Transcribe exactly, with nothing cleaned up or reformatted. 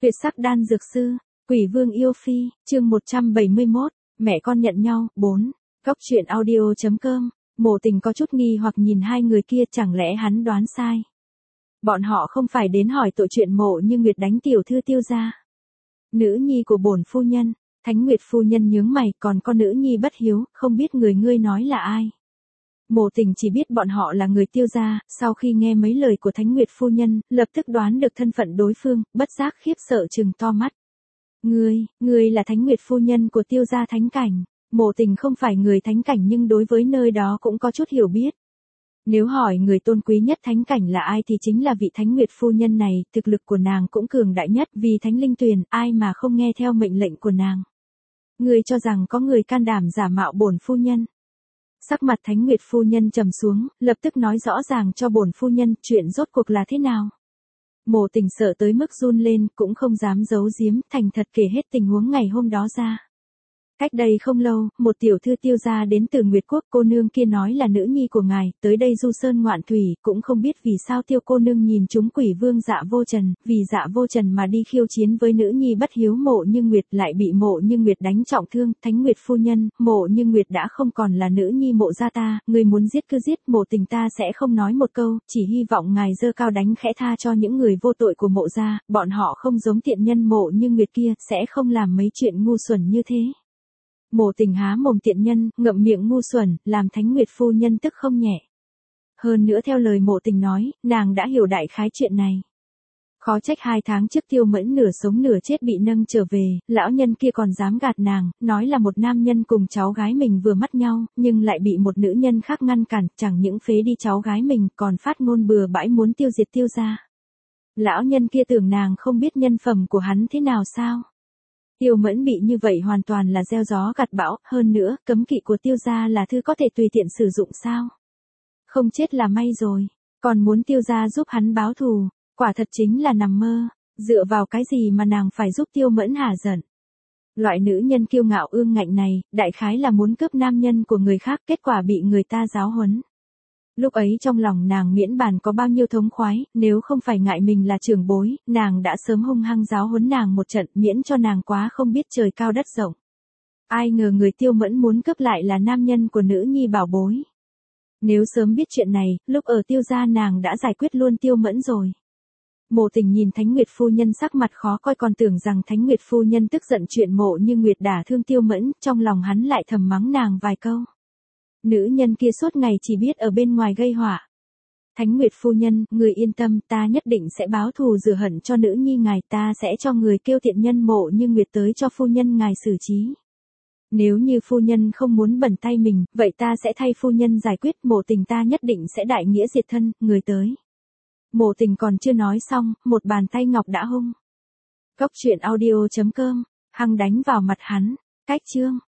Tuyệt sắc đan dược sư, Quỷ Vương yêu phi, chương một trăm bảy mươi mốt, mẹ con nhận nhau, bốn. Góc truyện audio.com, Mộ Tình có chút nghi hoặc nhìn hai người kia, chẳng lẽ hắn đoán sai. Bọn họ không phải đến hỏi tội chuyện Mộ Như Nguyệt đánh tiểu thư Tiêu gia. Nữ nhi của bổn phu nhân, Thánh Nguyệt phu nhân nhướng mày, còn có nữ nhi bất hiếu, không biết người ngươi nói là ai. Mộ Tình chỉ biết bọn họ là người Tiêu gia, sau khi nghe mấy lời của Thánh Nguyệt phu nhân, lập tức đoán được thân phận đối phương, bất giác khiếp sợ trừng to mắt. Ngươi, ngươi là Thánh Nguyệt phu nhân của Tiêu gia thánh cảnh. Mộ Tình không phải người thánh cảnh nhưng đối với nơi đó cũng có chút hiểu biết. Nếu hỏi người tôn quý nhất thánh cảnh là ai thì chính là vị Thánh Nguyệt phu nhân này, thực lực của nàng cũng cường đại nhất, vì Thánh Linh Tuyền, ai mà không nghe theo mệnh lệnh của nàng. Ngươi cho rằng có người can đảm giả mạo bổn phu nhân. Sắc mặt Thánh Nguyệt phu nhân trầm xuống, lập tức nói rõ ràng cho bổn phu nhân chuyện rốt cuộc là thế nào. Mộ Tình sợ tới mức run lên, cũng không dám giấu giếm, thành thật kể hết tình huống ngày hôm đó ra. Cách đây không lâu, một tiểu thư Tiêu gia đến từ Nguyệt Quốc, cô nương kia nói là nữ nhi của ngài, tới đây du sơn ngoạn thủy, cũng không biết vì sao Tiêu cô nương nhìn trúng Quỷ Vương Dạ Vô Trần, vì Dạ Vô Trần mà đi khiêu chiến với nữ nhi bất hiếu Mộ Như Nguyệt, lại bị Mộ Như Nguyệt đánh trọng thương. Thánh Nguyệt phu nhân, Mộ Như Nguyệt đã không còn là nữ nhi Mộ gia ta, người muốn giết cứ giết, Mộ Tình ta sẽ không nói một câu, chỉ hy vọng ngài giơ cao đánh khẽ tha cho những người vô tội của Mộ gia, bọn họ không giống tiện nhân Mộ Như Nguyệt kia, sẽ không làm mấy chuyện ngu xuẩn như thế. Mộ Tình há mồm tiện nhân, ngậm miệng ngu xuẩn, làm Thánh Nguyệt phu nhân tức không nhẹ. Hơn nữa theo lời Mộ Tình nói, nàng đã hiểu đại khái chuyện này. Khó trách hai tháng trước Tiêu Mẫn nửa sống nửa chết bị nâng trở về, lão nhân kia còn dám gạt nàng, nói là một nam nhân cùng cháu gái mình vừa mắt nhau, nhưng lại bị một nữ nhân khác ngăn cản, chẳng những phế đi cháu gái mình, còn phát ngôn bừa bãi muốn tiêu diệt Tiêu gia. Lão nhân kia tưởng nàng không biết nhân phẩm của hắn thế nào sao? Tiêu Mẫn bị như vậy hoàn toàn là gieo gió gặt bão, hơn nữa, cấm kỵ của Tiêu gia là thứ có thể tùy tiện sử dụng sao? Không chết là may rồi, còn muốn Tiêu gia giúp hắn báo thù, quả thật chính là nằm mơ, dựa vào cái gì mà nàng phải giúp Tiêu Mẫn hả giận. Loại nữ nhân kiêu ngạo ương ngạnh này, đại khái là muốn cướp nam nhân của người khác, kết quả bị người ta giáo huấn. Lúc ấy trong lòng nàng miễn bàn có bao nhiêu thống khoái, nếu không phải ngại mình là trưởng bối, nàng đã sớm hung hăng giáo huấn nàng một trận, miễn cho nàng quá không biết trời cao đất rộng. Ai ngờ người Tiêu Mẫn muốn cướp lại là nam nhân của nữ nhi bảo bối. Nếu sớm biết chuyện này, lúc ở Tiêu gia nàng đã giải quyết luôn Tiêu Mẫn rồi. Mộ Tình nhìn Thánh Nguyệt phu nhân sắc mặt khó coi, còn tưởng rằng Thánh Nguyệt phu nhân tức giận chuyện Mộ Như Nguyệt đả thương Tiêu Mẫn, trong lòng hắn lại thầm mắng nàng vài câu. Nữ nhân kia suốt ngày chỉ biết ở bên ngoài gây họa. Thánh Nguyệt phu nhân, người yên tâm, ta nhất định sẽ báo thù rửa hận cho nữ nhi ngài, ta sẽ cho người kêu tiện nhân Mộ Như Nguyệt tới cho phu nhân ngài xử trí. Nếu như phu nhân không muốn bẩn tay mình, vậy ta sẽ thay phu nhân giải quyết, Mộ Tình ta nhất định sẽ đại nghĩa diệt thân, người tới. Mộ Tình còn chưa nói xong, một bàn tay ngọc đã hung. Góc truyện audio.com, hăng đánh vào mặt hắn, cách chương.